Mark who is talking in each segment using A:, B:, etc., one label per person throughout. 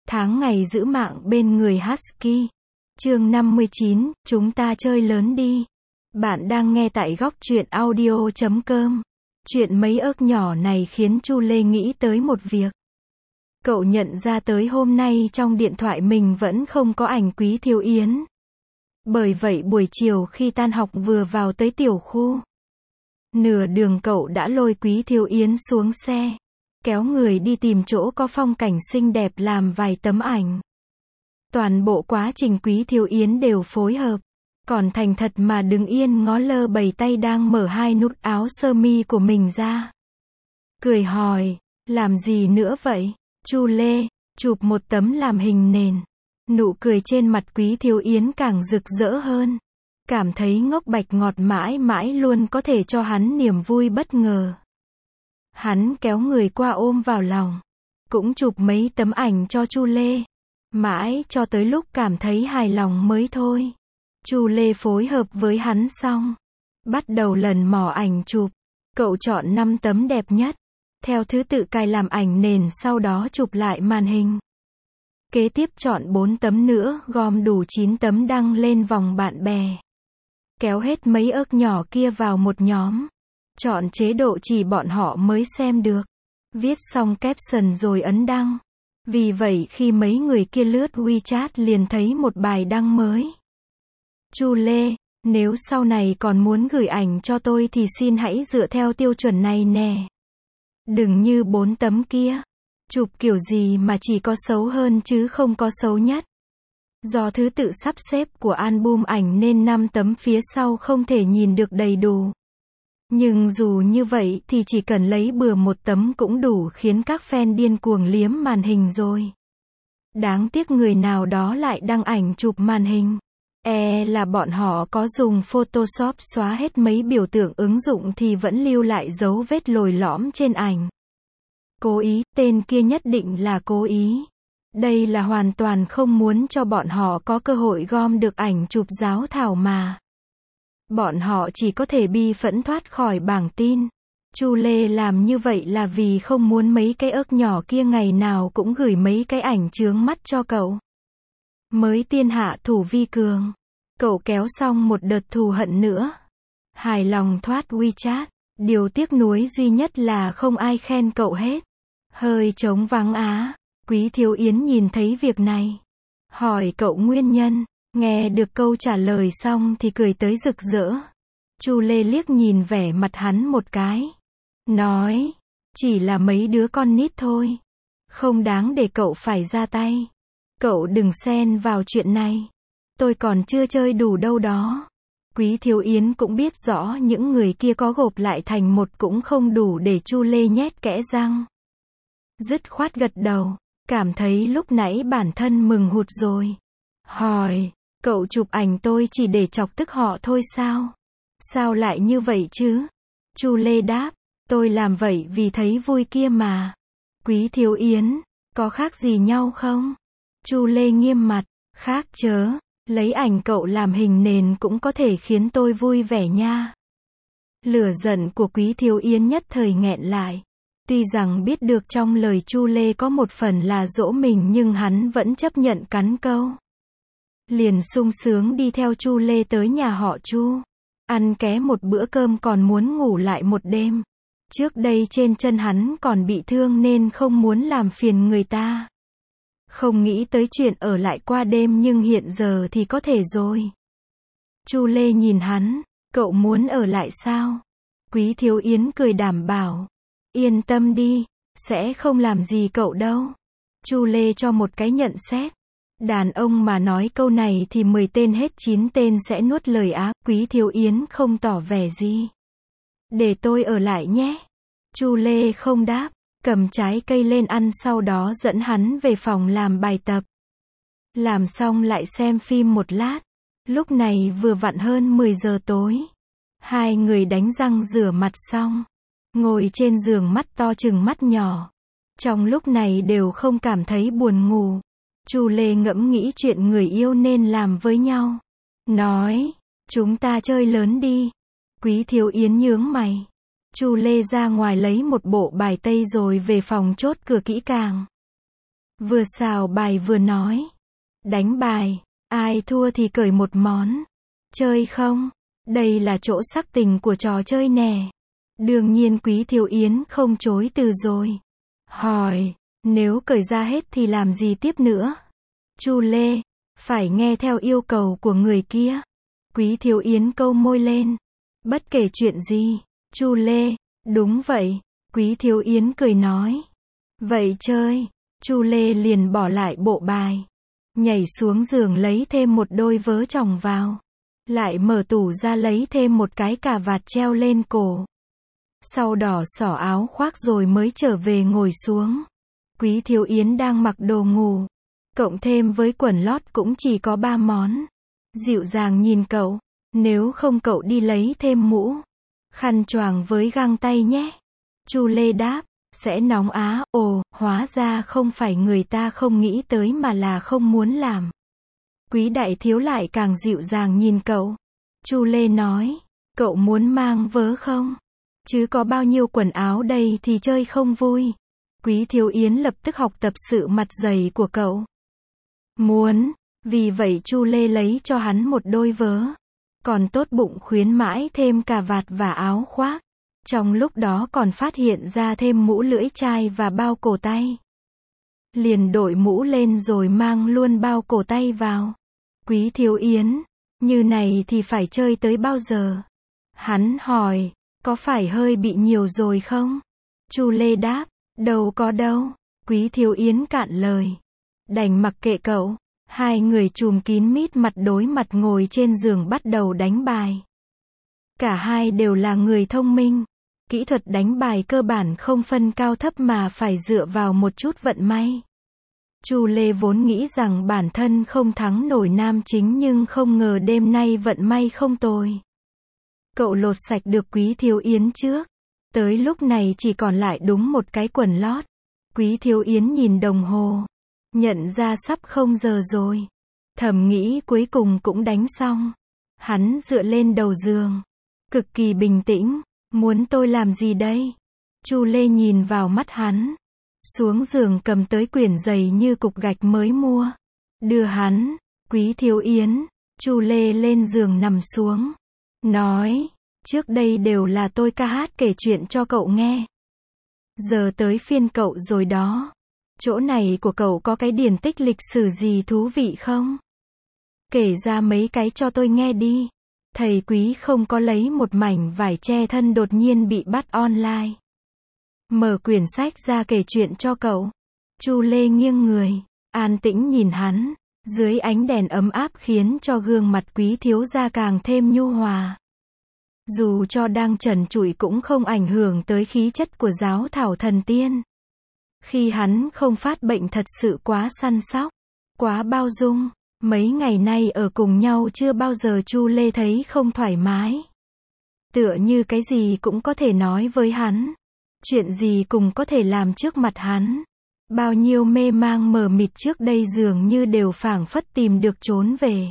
A: Tháng ngày giữ mạng bên người Husky. Chương 59, chúng ta chơi lớn đi. Bạn đang nghe tại góc truyện audio.com. Chuyện mấy ớt nhỏ này khiến Chu Lê nghĩ tới một việc. Cậu nhận ra tới hôm nay trong điện thoại mình vẫn không có ảnh Quý Thiều Yến. Bởi vậy buổi chiều khi tan học vừa vào tới tiểu khu, nửa đường cậu đã lôi Quý Thiều Yến xuống xe, kéo người đi tìm chỗ có phong cảnh xinh đẹp làm vài tấm ảnh. Toàn bộ quá trình Quý Thiều Yến đều phối hợp, còn thành thật mà đứng yên ngó lơ bầy tay đang mở hai nút áo sơ mi của mình ra. Cười hỏi, làm gì nữa vậy? Chu Lê, chụp một tấm làm hình nền. Nụ cười trên mặt Quý Thiều Yến càng rực rỡ hơn. Cảm thấy ngốc bạch ngọt mãi mãi luôn có thể cho hắn niềm vui bất ngờ. Hắn kéo người qua ôm vào lòng, cũng chụp mấy tấm ảnh cho Chu Lê. Mãi cho tới lúc cảm thấy hài lòng mới thôi. Chu Lê phối hợp với hắn xong, bắt đầu lần mò ảnh chụp. Cậu chọn 5 tấm đẹp nhất, theo thứ tự cài làm ảnh nền, sau đó chụp lại màn hình. Kế tiếp chọn 4 tấm nữa, gom đủ 9 tấm đăng lên vòng bạn bè. Kéo hết mấy ớt nhỏ kia vào một nhóm. Chọn chế độ chỉ bọn họ mới xem được. Viết xong caption rồi ấn đăng. Vì vậy khi mấy người kia lướt WeChat liền thấy một bài đăng mới. Chu Lê, nếu sau này còn muốn gửi ảnh cho tôi thì xin hãy dựa theo tiêu chuẩn này nè. Đừng như 4 tấm kia. Chụp kiểu gì mà chỉ có xấu hơn chứ không có xấu nhất. Do thứ tự sắp xếp của album ảnh nên 5 tấm phía sau không thể nhìn được đầy đủ. Nhưng dù như vậy thì chỉ cần lấy bừa một tấm cũng đủ khiến các fan điên cuồng liếm màn hình rồi. Đáng tiếc người nào đó lại đăng ảnh chụp màn hình. Là bọn họ có dùng Photoshop xóa hết mấy biểu tượng ứng dụng thì vẫn lưu lại dấu vết lồi lõm trên ảnh. Cố ý, tên kia nhất định là cố ý. Đây là hoàn toàn không muốn cho bọn họ có cơ hội gom được ảnh chụp giáo thảo mà. Bọn họ chỉ có thể bi phẫn thoát khỏi bảng tin. Chu Lê làm như vậy là vì không muốn mấy cái ớt nhỏ kia ngày nào cũng gửi mấy cái ảnh chướng mắt cho cậu. Mới tiên hạ thủ vi cường. Cậu kéo xong một đợt thù hận nữa. Hài lòng thoát WeChat. Điều tiếc nuối duy nhất là không ai khen cậu hết. Hơi trống vắng á. Quý Thiều Yến nhìn thấy việc này, hỏi cậu nguyên nhân. Nghe được câu trả lời xong thì cười tới rực rỡ. Chu Lê liếc nhìn vẻ mặt hắn một cái, nói, chỉ là mấy đứa con nít thôi, không đáng để cậu phải ra tay. Cậu đừng xen vào chuyện này, tôi còn chưa chơi đủ đâu đó. Quý Thiều Yến cũng biết rõ những người kia có gộp lại thành một cũng không đủ để Chu Lê nhét kẽ răng. Dứt khoát gật đầu, cảm thấy lúc nãy bản thân mừng hụt rồi. Hỏi, cậu chụp ảnh tôi chỉ để chọc tức họ thôi sao? Sao lại như vậy chứ? Chu Lê đáp, tôi làm vậy vì thấy vui kia mà. Quý Thiều Yến, có khác gì nhau không? Chu Lê nghiêm mặt, khác chớ, lấy ảnh cậu làm hình nền cũng có thể khiến tôi vui vẻ nha. Lửa giận của Quý Thiều Yến nhất thời nghẹn lại. Tuy rằng biết được trong lời Chu Lê có một phần là dỗ mình nhưng hắn vẫn chấp nhận cắn câu. Liền sung sướng đi theo Chu Lê tới nhà họ Chu. Ăn ké một bữa cơm còn muốn ngủ lại một đêm. Trước đây trên chân hắn còn bị thương nên không muốn làm phiền người ta. Không nghĩ tới chuyện ở lại qua đêm nhưng hiện giờ thì có thể rồi. Chu Lê nhìn hắn, cậu muốn ở lại sao? Quý Thiều Yến cười đảm bảo. Yên tâm đi, sẽ không làm gì cậu đâu. Chu Lê cho một cái nhận xét. Đàn ông mà nói câu này thì 10 tên hết 9 tên sẽ nuốt lời á. Quý Thiều Yến không tỏ vẻ gì. Để tôi ở lại nhé. Chu Lê không đáp, cầm trái cây lên ăn sau đó dẫn hắn về phòng làm bài tập. Làm xong lại xem phim một lát. Lúc này vừa vặn hơn 10 giờ tối. Hai người đánh răng rửa mặt xong, ngồi trên giường mắt to chừng mắt nhỏ. Trong lúc này đều không cảm thấy buồn ngủ. Chu Lê ngẫm nghĩ chuyện người yêu nên làm với nhau. Nói, chúng ta chơi lớn đi. Quý Thiều Yến nhướng mày. Chu Lê ra ngoài lấy một bộ bài tây rồi về phòng chốt cửa kỹ càng. Vừa xào bài vừa nói. Đánh bài, ai thua thì cởi một món. Chơi không? Đây là chỗ sắc tình của trò chơi nè. Đương nhiên Quý Thiếu Yến không chối từ rồi. Hỏi, nếu cởi ra hết thì làm gì tiếp nữa? Chu Lê, phải nghe theo yêu cầu của người kia. Quý Thiếu Yến câu môi lên. Bất kể chuyện gì. Chu Lê, đúng vậy. Quý Thiếu Yến cười nói. Vậy chơi. Chu Lê liền bỏ lại bộ bài. Nhảy xuống giường lấy thêm một đôi vớ chồng vào. Lại mở tủ ra lấy thêm một cái cà vạt treo lên cổ. Sau đỏ xỏ áo khoác rồi mới trở về ngồi xuống. Quý Thiếu Yến đang mặc đồ ngủ. Cộng thêm với quần lót cũng chỉ có 3 món. Dịu dàng nhìn cậu. Nếu không cậu đi lấy thêm mũ. Khăn choàng với găng tay nhé. Chu Lê đáp. Sẽ nóng á. Ồ, hóa ra không phải người ta không nghĩ tới mà là không muốn làm. Quý đại thiếu lại càng dịu dàng nhìn cậu. Chu Lê nói. Cậu muốn mang vớ không? Chứ có bao nhiêu quần áo đây thì chơi không vui. Quý Thiếu Yến lập tức học tập sự mặt dày của cậu. Muốn. Vì vậy Chu Lê lấy cho hắn một đôi vớ. Còn tốt bụng khuyến mãi thêm cà vạt và áo khoác. Trong lúc đó còn phát hiện ra thêm mũ lưỡi chai và bao cổ tay. Liền đội mũ lên rồi mang luôn bao cổ tay vào. Quý Thiếu Yến, như này thì phải chơi tới bao giờ? Hắn hỏi, có phải hơi bị nhiều rồi không? Chu Lê đáp, đâu có đâu. Quý Thiếu Yến cạn lời. Đành mặc kệ cậu. Hai người chùm kín mít mặt đối mặt ngồi trên giường bắt đầu đánh bài. Cả hai đều là người thông minh. Kỹ thuật đánh bài cơ bản không phân cao thấp mà phải dựa vào một chút vận may. Chu Lê vốn nghĩ rằng bản thân không thắng nổi nam chính nhưng không ngờ đêm nay vận may không tồi. Cậu lột sạch được Quý Thiếu Yến trước. Tới lúc này chỉ còn lại đúng một cái quần lót. Quý Thiếu Yến nhìn đồng hồ. Nhận ra sắp không giờ rồi. Thầm nghĩ cuối cùng cũng đánh xong. Hắn dựa lên đầu giường. Cực kỳ bình tĩnh. Muốn tôi làm gì đây? Chu Lê nhìn vào mắt hắn. Xuống giường cầm tới quyển giày như cục gạch mới mua. Đưa hắn. Quý Thiếu Yến. Chu Lê lên giường nằm xuống. Nói. Trước đây đều là tôi ca hát kể chuyện cho cậu nghe. Giờ tới phiên cậu rồi đó. Chỗ này của cậu có cái điển tích lịch sử gì thú vị không? Kể ra mấy cái cho tôi nghe đi. Thầy Quý không có lấy một mảnh vải che thân đột nhiên bị bắt online. Mở quyển sách ra kể chuyện cho cậu. Chu Lê nghiêng người, an tĩnh nhìn hắn. Dưới ánh đèn ấm áp khiến cho gương mặt Quý thiếu gia càng thêm nhu hòa. Dù cho đang trần trụi cũng không ảnh hưởng tới khí chất của giáo thảo thần tiên. Khi hắn không phát bệnh thật sự quá săn sóc, quá bao dung. Mấy ngày nay ở cùng nhau chưa bao giờ Chu Lê thấy không thoải mái. Tựa như cái gì cũng có thể nói với hắn. Chuyện gì cũng có thể làm trước mặt hắn. Bao nhiêu mê mang mờ mịt trước đây dường như đều phảng phất tìm được trốn về.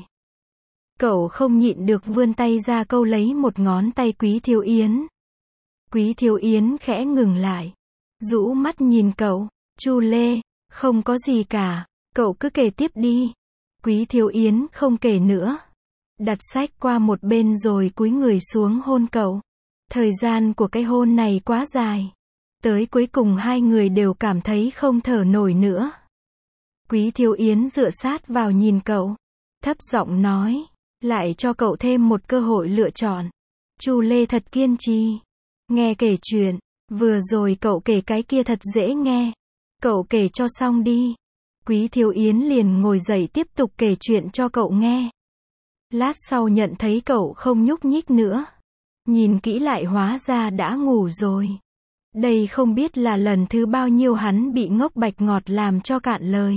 A: Cậu không nhịn được vươn tay ra câu lấy một ngón tay Quý Thiếu Yến. Quý Thiếu Yến khẽ ngừng lại. Rũ mắt nhìn cậu. Chu Lê, không có gì cả. Cậu cứ kể tiếp đi. Quý Thiếu Yến không kể nữa. Đặt sách qua một bên rồi cúi người xuống hôn cậu. Thời gian của cái hôn này quá dài. Tới cuối cùng hai người đều cảm thấy không thở nổi nữa. Quý Thiếu Yến dựa sát vào nhìn cậu. Thấp giọng nói. Lại cho cậu thêm một cơ hội lựa chọn. Chu Lê thật kiên trì. Nghe kể chuyện. Vừa rồi cậu kể cái kia thật dễ nghe. Cậu kể cho xong đi. Quý Thiếu Yến liền ngồi dậy tiếp tục kể chuyện cho cậu nghe. Lát sau nhận thấy cậu không nhúc nhích nữa. Nhìn kỹ lại hóa ra đã ngủ rồi. Đây không biết là lần thứ bao nhiêu hắn bị ngốc bạch ngọt làm cho cạn lời.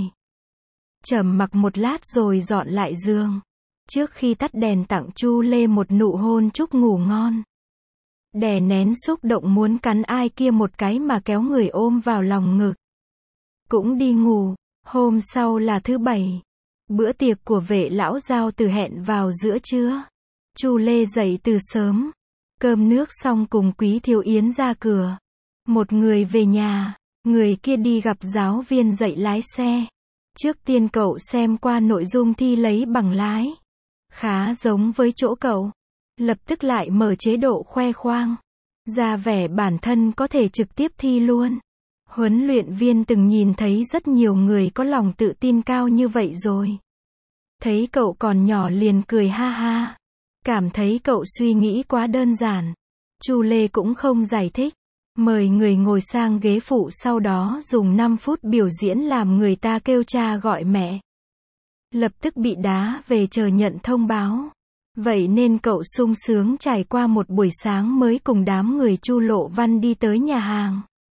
A: Trầm mặc một lát rồi dọn lại giường. Trước khi tắt đèn tặng Chu Lê một nụ hôn chúc ngủ ngon. Đè nén xúc động muốn cắn ai kia một cái mà kéo người ôm vào lòng ngực. Cũng đi ngủ. Hôm sau là thứ Bảy. Bữa tiệc của Vệ lão Giao Tử hẹn vào giữa trưa. Chu Lê dậy từ sớm. Cơm nước xong cùng Quý Thiếu Yến ra cửa. Một người về nhà. Người kia đi gặp giáo viên dạy lái xe. Trước tiên cậu xem qua nội dung thi lấy bằng lái. Khá giống với chỗ cậu. Lập tức lại mở chế độ khoe khoang. Ra vẻ bản thân có thể trực tiếp thi luôn. Huấn luyện viên từng nhìn thấy rất nhiều người có lòng tự tin cao như vậy rồi. Thấy cậu còn nhỏ liền cười ha ha. Cảm thấy cậu suy nghĩ quá đơn giản. Chu Lê cũng không giải thích. Mời người ngồi sang ghế phụ, sau đó dùng 5 phút biểu diễn làm người ta kêu cha gọi mẹ. Lập tức bị đá về chờ nhận thông báo. Vậy nên cậu sung sướng trải qua một buổi sáng mới cùng đám người Chu Lộ Văn đi tới nhà hàng.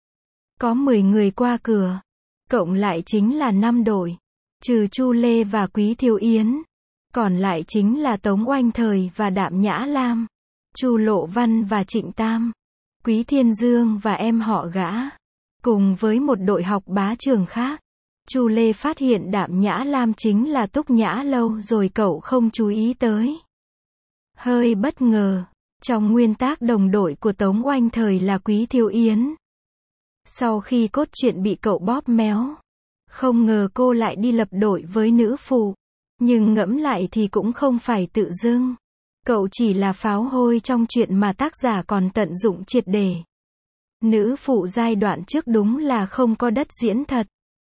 A: Có 10 người qua cửa. Cộng lại chính là 5 đội. Trừ Chu Lê và Quý Thiêu Yến. Còn lại chính là Tống Oanh Thời và Đạm Nhã Lam. Chu Lộ Văn và Trịnh Tam. Quý Thiên Dương và em họ gã. Cùng với một đội học bá trường khác. Chu Lê phát hiện Đạm Nhã Lam chính là Túc Nhã Lâu rồi cậu không chú ý tới. Hơi bất ngờ. Trong nguyên tác đồng đội của Tống Oanh Thời là Quý Thiêu Yến. Sau khi cốt truyện bị cậu bóp méo. Không ngờ cô lại đi lập đội với nữ phụ. Nhưng ngẫm lại thì cũng không phải tự dưng. Cậu chỉ là pháo hôi trong chuyện mà tác giả còn tận dụng triệt để. Nữ phụ giai đoạn trước đúng là không có đất diễn thật.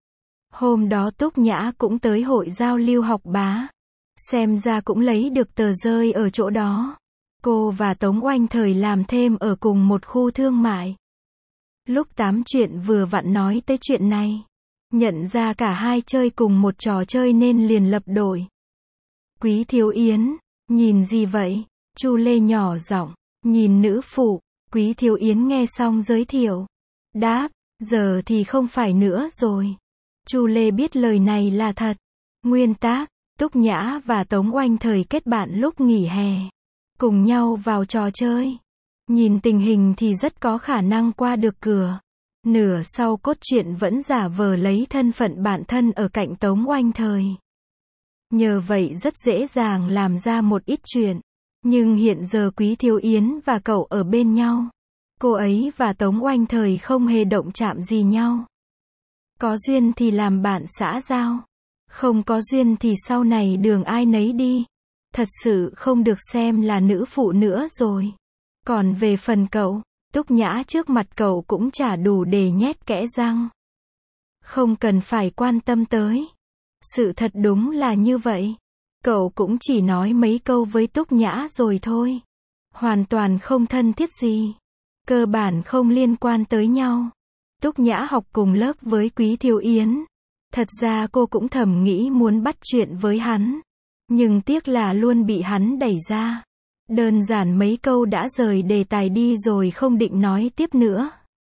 A: Hôm đó Túc Nhã cũng tới hội giao lưu học bá. Xem ra cũng lấy được tờ rơi ở chỗ đó. Cô và Tống Oanh Thời làm thêm ở cùng một khu thương mại. Lúc tám chuyện vừa vặn nói tới chuyện này. Nhận ra cả hai chơi cùng một trò chơi nên liền lập đội. Quý Thiêu Yến, nhìn gì vậy? Chu Lê nhỏ giọng, nhìn nữ phụ. Quý Thiêu Yến nghe xong giới thiệu. Đáp, giờ thì không phải nữa rồi. Chu Lê biết lời này là thật. Nguyên tác, Túc Nhã và Tống Oanh Thời kết bạn lúc nghỉ hè. Cùng nhau vào trò chơi. Nhìn tình hình thì rất có khả năng qua được cửa. Nửa sau cốt truyện vẫn giả vờ lấy thân phận bạn thân ở cạnh Tống Oanh Thời. Nhờ vậy rất dễ dàng làm ra một ít chuyện. Nhưng hiện giờ Quý Thiêu Yến và cậu ở bên nhau. Cô ấy và Tống Oanh Thời không hề động chạm gì nhau. Có duyên thì làm bạn xã giao. Không có duyên thì sau này đường ai nấy đi. Thật sự không được xem là nữ phụ nữa rồi. Còn về phần cậu, Túc Nhã trước mặt cậu cũng chả đủ để nhét kẽ răng. Không cần phải quan tâm tới. Sự thật đúng là như vậy. Cậu cũng chỉ nói mấy câu với Túc Nhã rồi thôi. Hoàn toàn không thân thiết gì. Cơ bản không liên quan tới nhau. Túc Nhã học cùng lớp với Quý Thiêu Yến. Thật ra cô cũng thầm nghĩ muốn bắt chuyện với hắn. Nhưng tiếc là luôn bị hắn đẩy ra. Đơn giản mấy câu đã rời đề tài đi rồi không định nói tiếp nữa.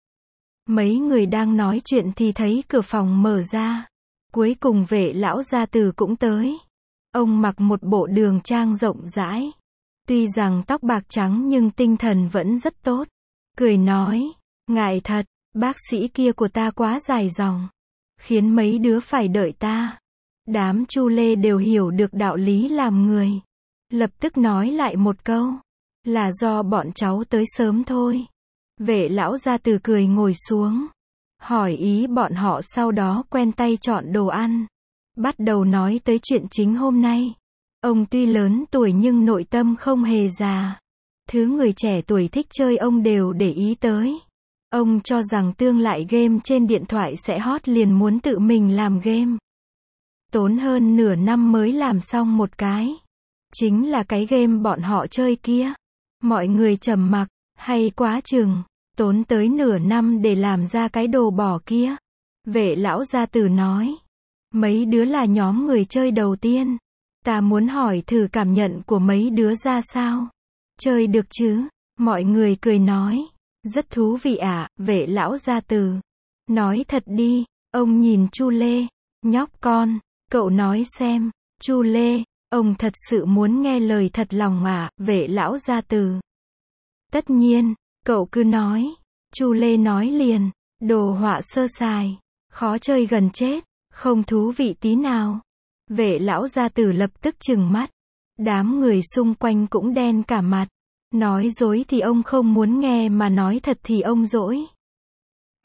A: Mấy người đang nói chuyện thì thấy cửa phòng mở ra. Cuối cùng Vệ lão gia tử cũng tới. Ông mặc một bộ đường trang rộng rãi. Tuy rằng tóc bạc trắng nhưng tinh thần vẫn rất tốt. Cười nói, ngại thật, bác sĩ kia của ta quá dài dòng. Khiến mấy đứa phải đợi ta. Đám Chu Lê đều hiểu được đạo lý làm người. Lập tức nói lại một câu. Là do bọn cháu tới sớm thôi. Vệ lão gia tử cười ngồi xuống. Hỏi ý bọn họ sau đó quen tay chọn đồ ăn. Bắt đầu nói tới chuyện chính hôm nay. Ông tuy lớn tuổi nhưng nội tâm không hề già. Thứ người trẻ tuổi thích chơi ông đều để ý tới. Ông cho rằng tương lai game trên điện thoại sẽ hot liền muốn tự mình làm game. Tốn hơn nửa năm mới làm xong một cái. Chính là cái game bọn họ chơi kia. Mọi người trầm mặc, hay quá chừng. Tốn tới nửa năm để làm ra cái đồ bỏ kia. Vệ lão gia tử nói. Mấy đứa là nhóm người chơi đầu tiên. Ta muốn hỏi thử cảm nhận của mấy đứa ra sao. Chơi được chứ? Mọi người cười nói. Rất thú vị ạ, Vệ lão gia tử. Nói thật đi, ông nhìn Chu Lê. Nhóc con, cậu nói xem. Chu Lê, ông thật sự muốn nghe lời thật lòng à, Vệ lão gia tử. Tất nhiên, cậu cứ nói. Chu Lê nói liền. Đồ họa sơ sài. Khó chơi gần chết. Không thú vị tí nào. Vệ lão gia tử lập tức trừng mắt. Đám người xung quanh cũng đen cả mặt. Nói dối thì ông không muốn nghe mà nói thật thì ông dỗi.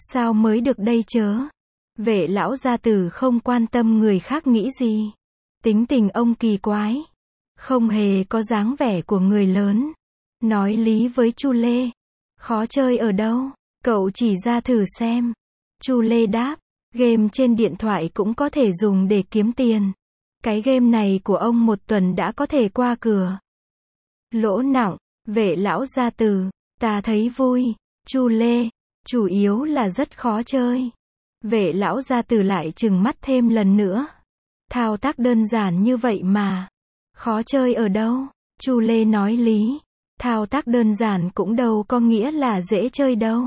A: Sao mới được đây chớ? Vệ lão gia tử không quan tâm người khác nghĩ gì. Tính tình ông kỳ quái. Không hề có dáng vẻ của người lớn. Nói lý với Chu Lê. Khó chơi ở đâu? Cậu chỉ ra thử xem. Chu Lê đáp. Game trên điện thoại cũng có thể dùng để kiếm tiền. Cái game này của ông một tuần đã có thể qua cửa. Lỗ nặng. Vệ lão gia tử. Ta thấy vui. Chu Lê. Chủ yếu là rất khó chơi. Vệ lão gia tử lại trừng mắt thêm lần nữa. Thao tác đơn giản như vậy mà. Khó chơi ở đâu? Chu Lê nói lý. Thao tác đơn giản cũng đâu có nghĩa là dễ chơi đâu.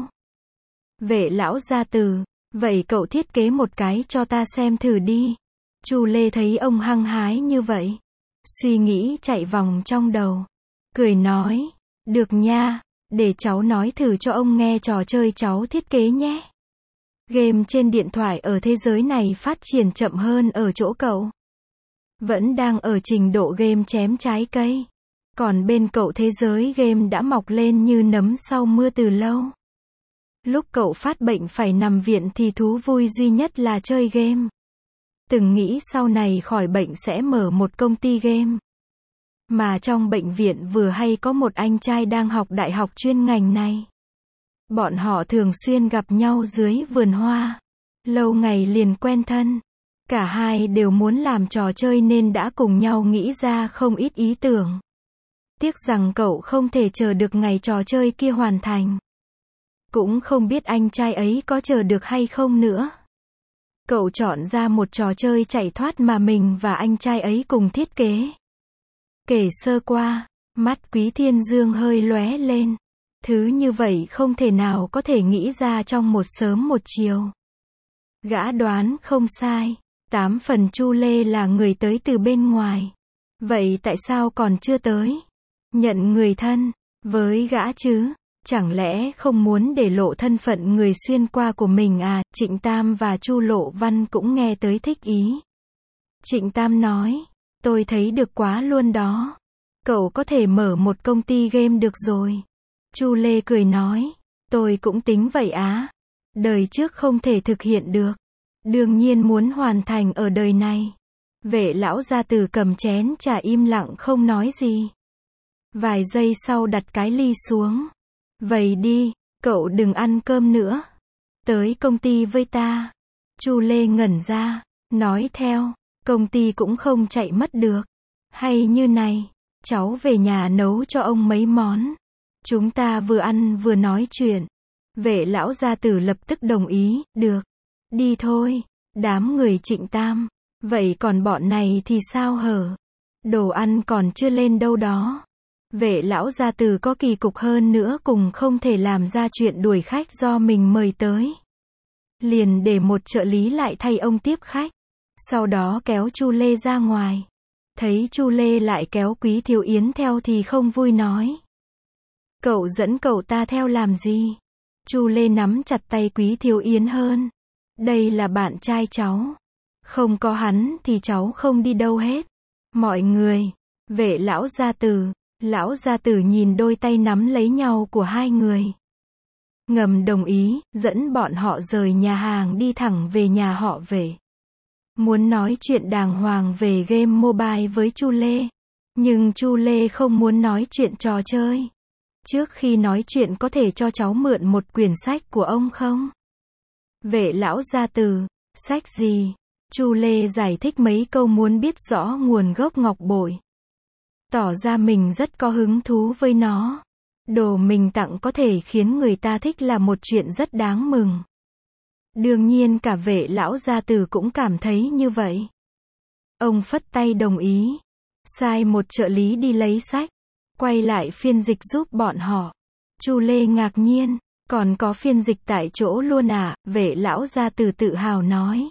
A: Vệ lão gia tử. Vậy cậu thiết kế một cái cho ta xem thử đi. Chu Lê thấy ông hăng hái như vậy. Suy nghĩ chạy vòng trong đầu. Cười nói. Được nha. Để cháu nói thử cho ông nghe trò chơi cháu thiết kế nhé. Game trên điện thoại ở thế giới này phát triển chậm hơn ở chỗ cậu. Vẫn đang ở trình độ game chém trái cây. Còn bên cậu thế giới game đã mọc lên như nấm sau mưa từ lâu. Lúc cậu phát bệnh phải nằm viện thì thú vui duy nhất là chơi game. Từng nghĩ sau này khỏi bệnh sẽ mở một công ty game. Mà trong bệnh viện vừa hay có một anh trai đang học đại học chuyên ngành này. Bọn họ thường xuyên gặp nhau dưới vườn hoa. Lâu ngày liền quen thân. Cả hai đều muốn làm trò chơi nên đã cùng nhau nghĩ ra không ít ý tưởng. Tiếc rằng cậu không thể chờ được ngày trò chơi kia hoàn thành. Cũng không biết anh trai ấy có chờ được hay không nữa. Cậu chọn ra một trò chơi chạy thoát mà mình và anh trai ấy cùng thiết kế. Kể sơ qua, mắt Quý Thiên Dương hơi lóe lên. Thứ như vậy không thể nào có thể nghĩ ra trong một sớm một chiều. Gã đoán không sai. 8 phần Chu Lê là người tới từ bên ngoài. Vậy tại sao còn chưa tới? Nhận người thân với gã chứ? Chẳng lẽ không muốn để lộ thân phận người xuyên qua của mình à? Trịnh Tam và Chu Lộ Văn cũng nghe tới thích ý. Trịnh Tam nói, tôi thấy được quá luôn đó. Cậu có thể mở một công ty game được rồi. Chu Lê cười nói, tôi cũng tính vậy á. Đời trước không thể thực hiện được. Đương nhiên muốn hoàn thành ở đời này. Vệ lão gia tử cầm chén trà im lặng không nói gì. Vài giây sau đặt cái ly xuống. Vậy đi, cậu đừng ăn cơm nữa. Tới công ty với ta. Chu Lê ngẩn ra, nói theo, công ty cũng không chạy mất được. Hay như này, cháu về nhà nấu cho ông mấy món. Chúng ta vừa ăn vừa nói chuyện. Vệ lão gia tử lập tức đồng ý, được. Đi thôi, đám người Trịnh Tam. Vậy còn bọn này thì sao hở? Đồ ăn còn chưa lên đâu đó. Vệ lão gia tử có kỳ cục hơn nữa cùng không thể làm ra chuyện đuổi khách do mình mời tới. Liền để một trợ lý lại thay ông tiếp khách. Sau đó kéo Chu Lê ra ngoài. Thấy Chu Lê lại kéo Quý Thiếu Yến theo thì không vui nói. Cậu dẫn cậu ta theo làm gì? Chu Lê nắm chặt tay Quý Thiếu Yến hơn. Đây là bạn trai cháu. Không có hắn thì cháu không đi đâu hết. Mọi người. Vệ lão gia tử nhìn đôi tay nắm lấy nhau của hai người. Ngầm đồng ý, dẫn bọn họ rời nhà hàng đi thẳng về nhà họ Vệ. Muốn nói chuyện đàng hoàng về game mobile với Chu Lê. Nhưng Chu Lê không muốn nói chuyện trò chơi. Trước khi nói chuyện có thể cho cháu mượn một quyển sách của ông không? Vệ lão gia tử, sách gì? Chu Lê giải thích mấy câu muốn biết rõ nguồn gốc ngọc bội. Tỏ ra mình rất có hứng thú với nó. Đồ mình tặng có thể khiến người ta thích là một chuyện rất đáng mừng. Đương nhiên cả Vệ lão gia tử cũng cảm thấy như vậy. Ông phất tay đồng ý. Sai một trợ lý đi lấy sách. Quay lại phiên dịch giúp bọn họ. Chu Lê ngạc nhiên. Còn có phiên dịch tại chỗ luôn à? Vệ lão gia tử tự hào nói.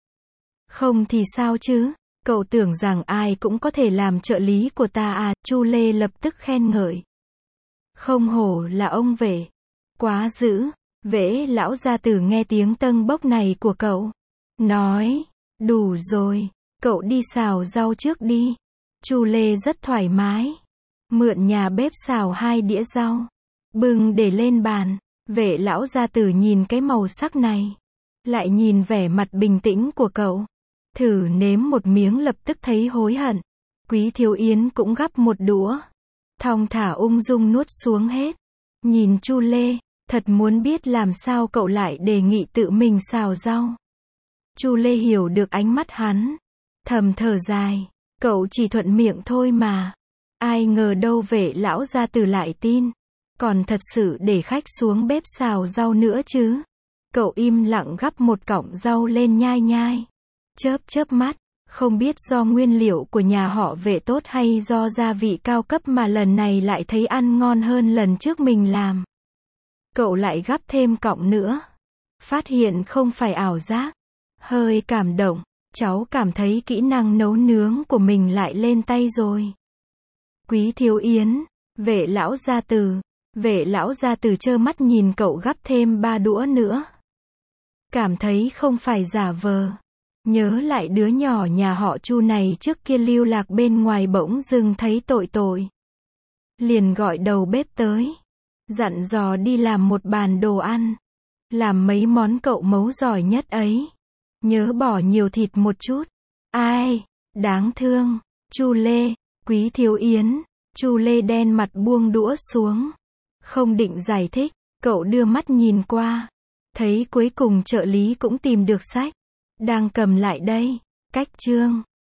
A: Không thì sao chứ? Cậu tưởng rằng ai cũng có thể làm trợ lý của ta à? Chu Lê lập tức khen ngợi. Không hổ là ông Vệ. Quá dữ. Vệ lão gia tử nghe tiếng tâng bốc này của cậu. Nói. Đủ rồi. Cậu đi xào rau trước đi. Chu Lê rất thoải mái. Mượn nhà bếp xào 2 đĩa rau. Bưng để lên bàn. Vệ lão gia tử nhìn cái màu sắc này, lại nhìn vẻ mặt bình tĩnh của cậu. Thử nếm một miếng lập tức thấy hối hận. Quý Thiếu Yến cũng gắp một đũa, thong thả ung dung nuốt xuống hết. Nhìn Chu Lê, thật muốn biết làm sao cậu lại đề nghị tự mình xào rau. Chu Lê hiểu được ánh mắt hắn, thầm thở dài, cậu chỉ thuận miệng thôi mà. Ai ngờ đâu Vệ lão gia tử lại tin, còn thật sự để khách xuống bếp xào rau nữa chứ. Cậu im lặng gắp một cọng rau lên nhai nhai, chớp chớp mắt, không biết do nguyên liệu của nhà họ Vệ tốt hay do gia vị cao cấp mà lần này lại thấy ăn ngon hơn lần trước mình làm. Cậu lại gắp thêm cọng nữa, phát hiện không phải ảo giác, hơi cảm động, cháu cảm thấy kỹ năng nấu nướng của mình lại lên tay rồi. Quý Thiếu Yến, Vệ lão gia tử trơ mắt nhìn cậu gắp thêm 3 đũa nữa. Cảm thấy không phải giả vờ. Nhớ lại đứa nhỏ nhà họ Chu này trước kia lưu lạc bên ngoài bỗng dưng thấy tội tội. Liền gọi đầu bếp tới, dặn dò đi làm một bàn đồ ăn. Làm mấy món cậu mấu giỏi nhất ấy. Nhớ bỏ nhiều thịt một chút. Ai, đáng thương, Chu Lê, Quý Thiếu Yến. Chu Lê đen mặt buông đũa xuống. Không định giải thích, cậu đưa mắt nhìn qua. Thấy cuối cùng trợ lý cũng tìm được sách. Đang cầm lại đây. Cách chương.